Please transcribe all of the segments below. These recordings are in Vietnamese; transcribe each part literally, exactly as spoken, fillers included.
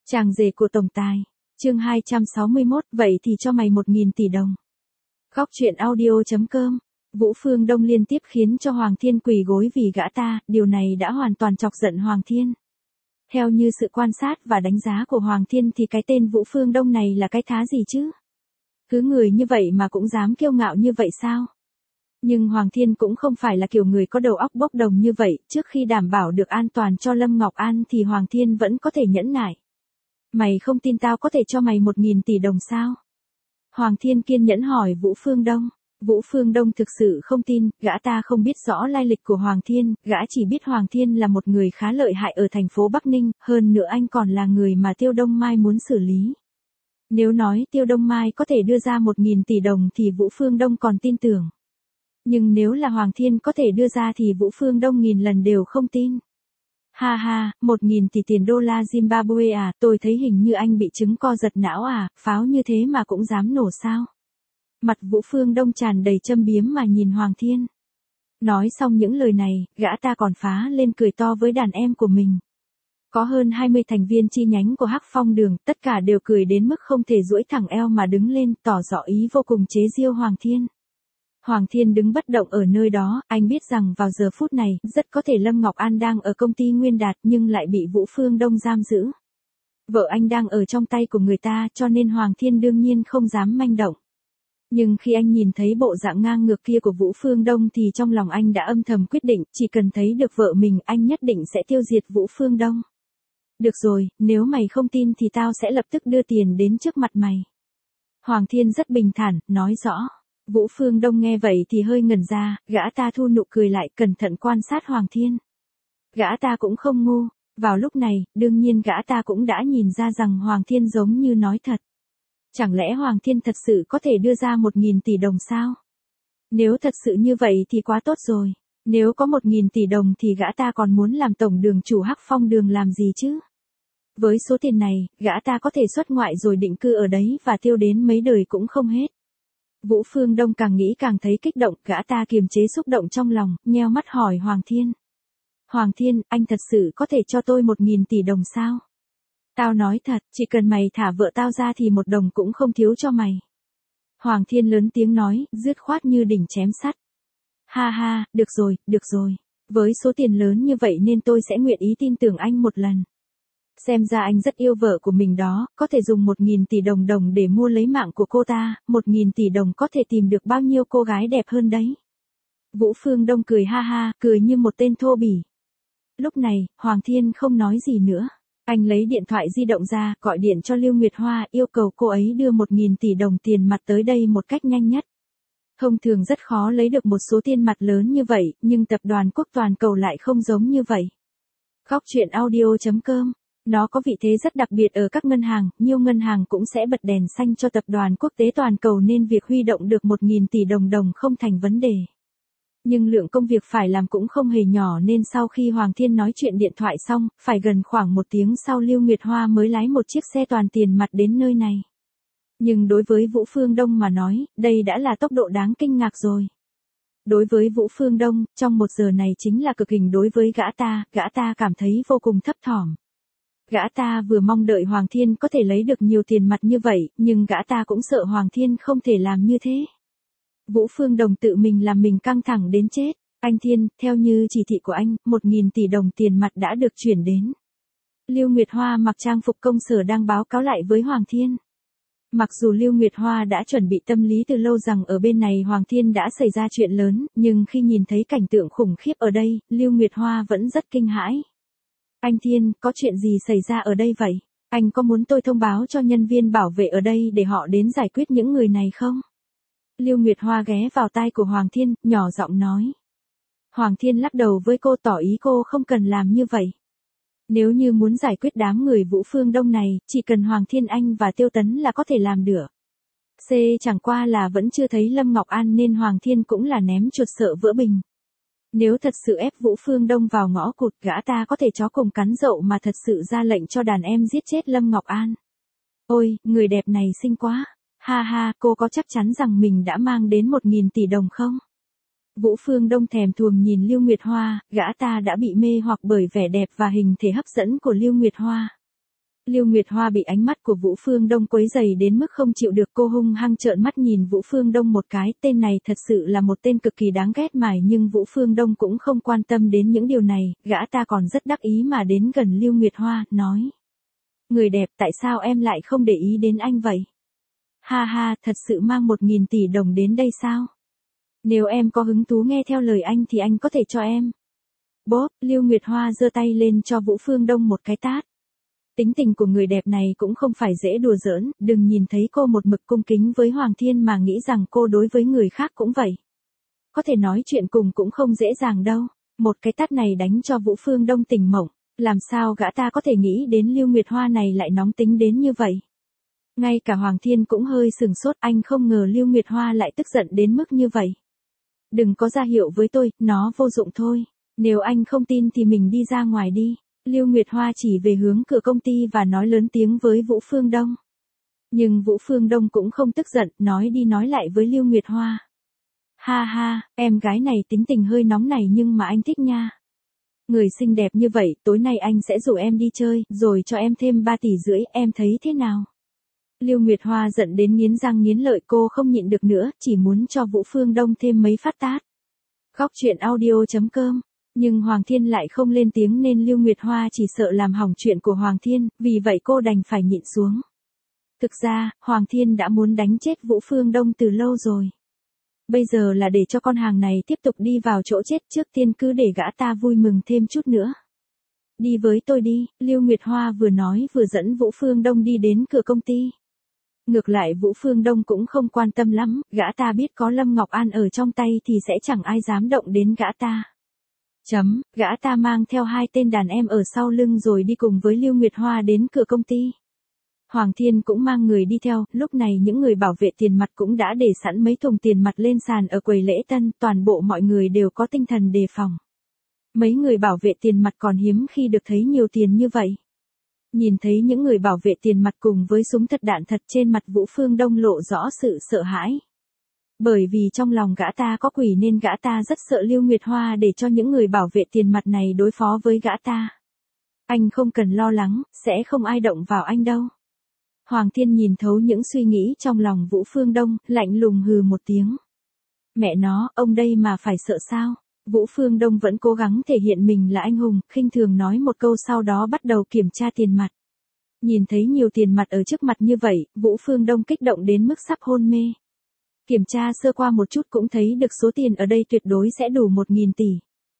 Chàng rể của tổng tài. Chương hai trăm sáu mươi mốt, vậy thì cho mày một nghìn tỷ đồng. Góc truyện audio chấm com. Vũ Phương Đông liên tiếp khiến cho Hoàng Thiên quỳ gối vì gã ta, điều này đã hoàn toàn chọc giận Hoàng Thiên. Theo như sự quan sát và đánh giá của Hoàng Thiên thì cái tên Vũ Phương Đông này là cái thá gì chứ? Cứ người như vậy mà cũng dám kiêu ngạo như vậy sao? Nhưng Hoàng Thiên cũng không phải là kiểu người có đầu óc bốc đồng như vậy, trước khi đảm bảo được an toàn cho Lâm Ngọc An thì Hoàng Thiên vẫn có thể nhẫn nại. Mày không tin tao có thể cho mày một nghìn tỷ đồng sao? Hoàng Thiên kiên nhẫn hỏi Vũ Phương Đông. Vũ Phương Đông thực sự không tin, gã ta không biết rõ lai lịch của Hoàng Thiên, gã chỉ biết Hoàng Thiên là một người khá lợi hại ở thành phố Bắc Ninh, hơn nữa anh còn là người mà Tiêu Đông Mai muốn xử lý. Nếu nói Tiêu Đông Mai có thể đưa ra một nghìn tỷ đồng thì Vũ Phương Đông còn tin tưởng. Nhưng nếu là Hoàng Thiên có thể đưa ra thì Vũ Phương Đông nghìn lần đều không tin. Ha ha, một nghìn tỷ tiền đô la Zimbabwe à, tôi thấy hình như anh bị chứng co giật não à, pháo như thế mà cũng dám nổ sao? Mặt Vũ Phương Đông tràn đầy châm biếm mà nhìn Hoàng Thiên. Nói xong những lời này, gã ta còn phá lên cười to với đàn em của mình. Có hơn hai mươi thành viên chi nhánh của Hắc Phong Đường, tất cả đều cười đến mức không thể duỗi thẳng eo mà đứng lên, tỏ rõ ý vô cùng chế giễu Hoàng Thiên. Hoàng Thiên đứng bất động ở nơi đó, anh biết rằng vào giờ phút này, rất có thể Lâm Ngọc An đang ở công ty Nguyên Đạt nhưng lại bị Vũ Phương Đông giam giữ. Vợ anh đang ở trong tay của người ta cho nên Hoàng Thiên đương nhiên không dám manh động. Nhưng khi anh nhìn thấy bộ dạng ngang ngược kia của Vũ Phương Đông thì trong lòng anh đã âm thầm quyết định, chỉ cần thấy được vợ mình anh nhất định sẽ tiêu diệt Vũ Phương Đông. Được rồi, nếu mày không tin thì tao sẽ lập tức đưa tiền đến trước mặt mày. Hoàng Thiên rất bình thản, nói rõ. Vũ Phương Đông nghe vậy thì hơi ngẩn ra, gã ta thu nụ cười lại cẩn thận quan sát Hoàng Thiên. Gã ta cũng không ngu, vào lúc này, đương nhiên gã ta cũng đã nhìn ra rằng Hoàng Thiên giống như nói thật. Chẳng lẽ Hoàng Thiên thật sự có thể đưa ra một nghìn tỷ đồng sao? Nếu thật sự như vậy thì quá tốt rồi, nếu có một nghìn tỷ đồng thì gã ta còn muốn làm tổng đường chủ Hắc Phong Đường làm gì chứ? Với số tiền này, gã ta có thể xuất ngoại rồi định cư ở đấy và tiêu đến mấy đời cũng không hết. Vũ Phương Đông càng nghĩ càng thấy kích động, gã ta kiềm chế xúc động trong lòng, nheo mắt hỏi Hoàng Thiên. Hoàng Thiên, anh thật sự có thể cho tôi một nghìn tỷ đồng sao? Tao nói thật, chỉ cần mày thả vợ tao ra thì một đồng cũng không thiếu cho mày. Hoàng Thiên lớn tiếng nói, dứt khoát như đỉnh chém sắt. Ha ha, được rồi, được rồi. Với số tiền lớn như vậy nên tôi sẽ nguyện ý tin tưởng anh một lần. Xem ra anh rất yêu vợ của mình đó, có thể dùng một nghìn tỷ đồng đồng để mua lấy mạng của cô ta, một nghìn tỷ đồng có thể tìm được bao nhiêu cô gái đẹp hơn đấy. Vũ Phương Đông cười ha ha, cười như một tên thô bỉ. Lúc này, Hoàng Thiên không nói gì nữa. Anh lấy điện thoại di động ra, gọi điện cho Lưu Nguyệt Hoa, yêu cầu cô ấy đưa một nghìn tỷ đồng tiền mặt tới đây một cách nhanh nhất. Thông thường rất khó lấy được một số tiền mặt lớn như vậy, nhưng tập đoàn Quốc Toàn Cầu lại không giống như vậy. Góc truyện audio chấm com. Nó có vị thế rất đặc biệt ở các ngân hàng, nhiều ngân hàng cũng sẽ bật đèn xanh cho tập đoàn quốc tế toàn cầu nên việc huy động được một nghìn tỷ đồng đồng không thành vấn đề. Nhưng lượng công việc phải làm cũng không hề nhỏ nên sau khi Hoàng Thiên nói chuyện điện thoại xong, phải gần khoảng một tiếng sau Lưu Nguyệt Hoa mới lái một chiếc xe toàn tiền mặt đến nơi này. Nhưng đối với Vũ Phương Đông mà nói, đây đã là tốc độ đáng kinh ngạc rồi. Đối với Vũ Phương Đông, trong một giờ này chính là cực hình đối với gã ta, gã ta cảm thấy vô cùng thấp thỏm. Gã ta vừa mong đợi Hoàng Thiên có thể lấy được nhiều tiền mặt như vậy, nhưng gã ta cũng sợ Hoàng Thiên không thể làm như thế. Vũ Phương Đông tự mình làm mình căng thẳng đến chết. Anh Thiên, theo như chỉ thị của anh, một nghìn tỷ đồng tiền mặt đã được chuyển đến. Lưu Nguyệt Hoa mặc trang phục công sở đang báo cáo lại với Hoàng Thiên. Mặc dù Lưu Nguyệt Hoa đã chuẩn bị tâm lý từ lâu rằng ở bên này Hoàng Thiên đã xảy ra chuyện lớn, nhưng khi nhìn thấy cảnh tượng khủng khiếp ở đây, Lưu Nguyệt Hoa vẫn rất kinh hãi. Anh Thiên, có chuyện gì xảy ra ở đây vậy? Anh có muốn tôi thông báo cho nhân viên bảo vệ ở đây để họ đến giải quyết những người này không? Lưu Nguyệt Hoa ghé vào tai của Hoàng Thiên, nhỏ giọng nói. Hoàng Thiên lắc đầu với cô tỏ ý cô không cần làm như vậy. Nếu như muốn giải quyết đám người Vũ Phương Đông này, chỉ cần Hoàng Thiên Anh và Tiêu Tấn là có thể làm được. C chẳng qua là vẫn chưa thấy Lâm Ngọc An nên Hoàng Thiên cũng là ném chuột sợ vỡ bình. Nếu thật sự ép Vũ Phương Đông vào ngõ cụt, gã ta có thể chó cùng cắn dậu mà thật sự ra lệnh cho đàn em giết chết Lâm Ngọc An. Ôi, người đẹp này xinh quá. Ha ha, cô có chắc chắn rằng mình đã mang đến một nghìn tỷ đồng không? Vũ Phương Đông thèm thuồng nhìn Lưu Nguyệt Hoa, gã ta đã bị mê hoặc bởi vẻ đẹp và hình thể hấp dẫn của Lưu Nguyệt Hoa. Lưu Nguyệt Hoa bị ánh mắt của Vũ Phương Đông quấy rầy đến mức không chịu được, cô hung hăng trợn mắt nhìn Vũ Phương Đông một cái, tên này thật sự là một tên cực kỳ đáng ghét mà, nhưng Vũ Phương Đông cũng không quan tâm đến những điều này, gã ta còn rất đắc ý mà đến gần Lưu Nguyệt Hoa, nói. Người đẹp, tại sao em lại không để ý đến anh vậy? Ha ha, thật sự mang một nghìn tỷ đồng đến đây sao? Nếu em có hứng thú nghe theo lời anh thì anh có thể cho em. Bốp, Lưu Nguyệt Hoa giơ tay lên cho Vũ Phương Đông một cái tát. Tính tình của người đẹp này cũng không phải dễ đùa giỡn, đừng nhìn thấy cô một mực cung kính với Hoàng Thiên mà nghĩ rằng cô đối với người khác cũng vậy. Có thể nói chuyện cùng cũng không dễ dàng đâu. Một cái tát này đánh cho Vũ Phương Đông tỉnh mộng, làm sao gã ta có thể nghĩ đến Lưu Nguyệt Hoa này lại nóng tính đến như vậy. Ngay cả Hoàng Thiên cũng hơi sừng sốt, anh không ngờ Lưu Nguyệt Hoa lại tức giận đến mức như vậy. Đừng có ra hiệu với tôi, nó vô dụng thôi. Nếu anh không tin thì mình đi ra ngoài đi. Lưu Nguyệt Hoa chỉ về hướng cửa công ty và nói lớn tiếng với Vũ Phương Đông. Nhưng Vũ Phương Đông cũng không tức giận, nói đi nói lại với Lưu Nguyệt Hoa. Ha ha, em gái này tính tình hơi nóng này nhưng mà anh thích nha. Người xinh đẹp như vậy, tối nay anh sẽ rủ em đi chơi, rồi cho em thêm ba tỷ rưỡi, em thấy thế nào? Lưu Nguyệt Hoa giận đến nghiến răng nghiến lợi, cô không nhịn được nữa, chỉ muốn cho Vũ Phương Đông thêm mấy phát tát. Góc truyện audio chấm com. Nhưng Hoàng Thiên lại không lên tiếng nên Lưu Nguyệt Hoa chỉ sợ làm hỏng chuyện của Hoàng Thiên, vì vậy cô đành phải nhịn xuống. Thực ra, Hoàng Thiên đã muốn đánh chết Vũ Phương Đông từ lâu rồi. Bây giờ là để cho con hàng này tiếp tục đi vào chỗ chết, trước tiên cứ để gã ta vui mừng thêm chút nữa. Đi với tôi đi, Lưu Nguyệt Hoa vừa nói vừa dẫn Vũ Phương Đông đi đến cửa công ty. Ngược lại Vũ Phương Đông cũng không quan tâm lắm, gã ta biết có Lâm Ngọc An ở trong tay thì sẽ chẳng ai dám động đến gã ta. Chấm, gã ta mang theo hai tên đàn em ở sau lưng rồi đi cùng với Lưu Nguyệt Hoa đến cửa công ty. Hoàng Thiên cũng mang người đi theo, lúc này những người bảo vệ tiền mặt cũng đã để sẵn mấy thùng tiền mặt lên sàn ở quầy lễ tân, toàn bộ mọi người đều có tinh thần đề phòng. Mấy người bảo vệ tiền mặt còn hiếm khi được thấy nhiều tiền như vậy. Nhìn thấy những người bảo vệ tiền mặt cùng với súng thật đạn thật, trên mặt Vũ Phương Đông lộ rõ sự sợ hãi. Bởi vì trong lòng gã ta có quỷ nên gã ta rất sợ Lưu Nguyệt Hoa để cho những người bảo vệ tiền mặt này đối phó với gã ta. Anh không cần lo lắng, sẽ không ai động vào anh đâu. Hoàng Thiên nhìn thấu những suy nghĩ trong lòng Vũ Phương Đông, lạnh lùng hừ một tiếng. Mẹ nó, ông đây mà phải sợ sao? Vũ Phương Đông vẫn cố gắng thể hiện mình là anh hùng, khinh thường nói một câu sau đó bắt đầu kiểm tra tiền mặt. Nhìn thấy nhiều tiền mặt ở trước mặt như vậy, Vũ Phương Đông kích động đến mức sắp hôn mê. Kiểm tra sơ qua một chút cũng thấy được số tiền ở đây tuyệt đối sẽ đủ một nghìn tỷ.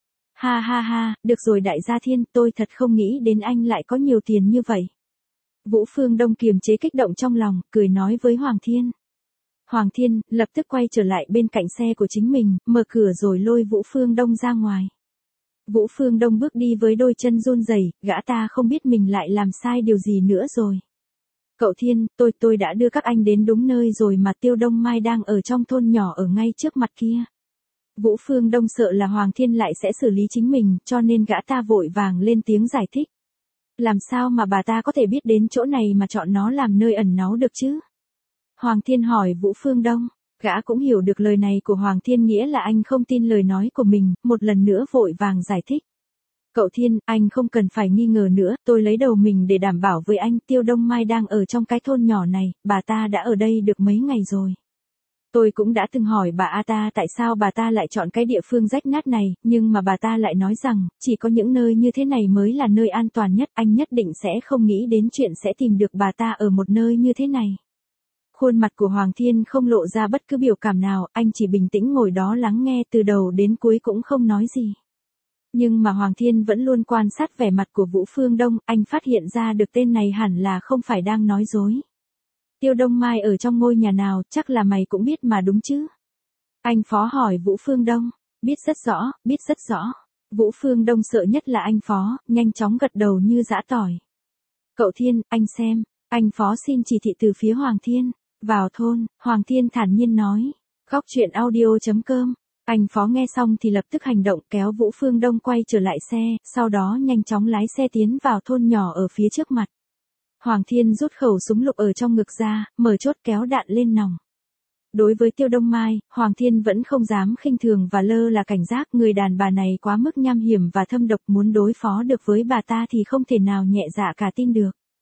Ha ha ha, được rồi đại gia Thiên, tôi thật không nghĩ đến anh lại có nhiều tiền như vậy. Vũ Phương Đông kiềm chế kích động trong lòng, cười nói với Hoàng Thiên. Hoàng Thiên, lập tức quay trở lại bên cạnh xe của chính mình, mở cửa rồi lôi Vũ Phương Đông ra ngoài. Vũ Phương Đông bước đi với đôi chân run rẩy, gã ta không biết mình lại làm sai điều gì nữa rồi. Cậu Thiên, tôi tôi đã đưa các anh đến đúng nơi rồi mà, Tiêu Đông Mai đang ở trong thôn nhỏ ở ngay trước mặt kia. Vũ Phương Đông sợ là Hoàng Thiên lại sẽ xử lý chính mình, cho nên gã ta vội vàng lên tiếng giải thích. Làm sao mà bà ta có thể biết đến chỗ này mà chọn nó làm nơi ẩn náu được chứ? Hoàng Thiên hỏi Vũ Phương Đông, gã cũng hiểu được lời này của Hoàng Thiên nghĩa là anh không tin lời nói của mình, một lần nữa vội vàng giải thích. Cậu Thiên, anh không cần phải nghi ngờ nữa, tôi lấy đầu mình để đảm bảo với anh, Tiêu Đông Mai đang ở trong cái thôn nhỏ này, bà ta đã ở đây được mấy ngày rồi. Tôi cũng đã từng hỏi bà A ta tại sao bà ta lại chọn cái địa phương rách nát này, nhưng mà bà ta lại nói rằng, chỉ có những nơi như thế này mới là nơi an toàn nhất, anh nhất định sẽ không nghĩ đến chuyện sẽ tìm được bà ta ở một nơi như thế này. Khuôn mặt của Hoàng Thiên không lộ ra bất cứ biểu cảm nào, anh chỉ bình tĩnh ngồi đó lắng nghe từ đầu đến cuối cũng không nói gì. Nhưng mà Hoàng Thiên vẫn luôn quan sát vẻ mặt của Vũ Phương Đông, anh phát hiện ra được tên này hẳn là không phải đang nói dối. Tiêu Đông Mai ở trong ngôi nhà nào, chắc là mày cũng biết mà đúng chứ? Anh Phó hỏi Vũ Phương Đông, biết rất rõ, biết rất rõ. Vũ Phương Đông sợ nhất là anh Phó, nhanh chóng gật đầu như giã tỏi. Cậu Thiên, anh xem, anh Phó xin chỉ thị từ phía Hoàng Thiên. Vào thôn, Hoàng Thiên thản nhiên nói. Góc truyện audio chấm com. Anh Phó nghe xong thì lập tức hành động, kéo Vũ Phương Đông quay trở lại xe, sau đó nhanh chóng lái xe tiến vào thôn nhỏ ở phía trước mặt. Hoàng Thiên rút khẩu súng lục ở trong ngực ra, mở chốt kéo đạn lên nòng. Đối với Tiêu Đông Mai, Hoàng Thiên vẫn không dám khinh thường và lơ là cảnh giác, người đàn bà này quá mức nham hiểm và thâm độc, muốn đối phó được với bà ta thì không thể nào nhẹ dạ cả tin được.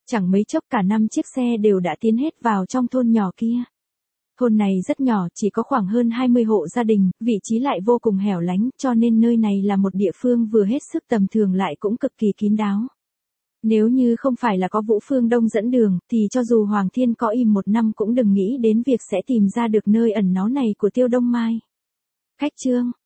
Chẳng mấy chốc cả năm chiếc xe đều đã tiến hết vào trong thôn nhỏ kia. Thôn này rất nhỏ, chỉ có khoảng hơn hai mươi hộ gia đình, vị trí lại vô cùng hẻo lánh, cho nên nơi này là một địa phương vừa hết sức tầm thường lại cũng cực kỳ kín đáo. Nếu như không phải là có Vũ Phương Đông dẫn đường, thì cho dù Hoàng Thiên có im một năm cũng đừng nghĩ đến việc sẽ tìm ra được nơi ẩn náu này của Tiêu Đông Mai. Khách trương,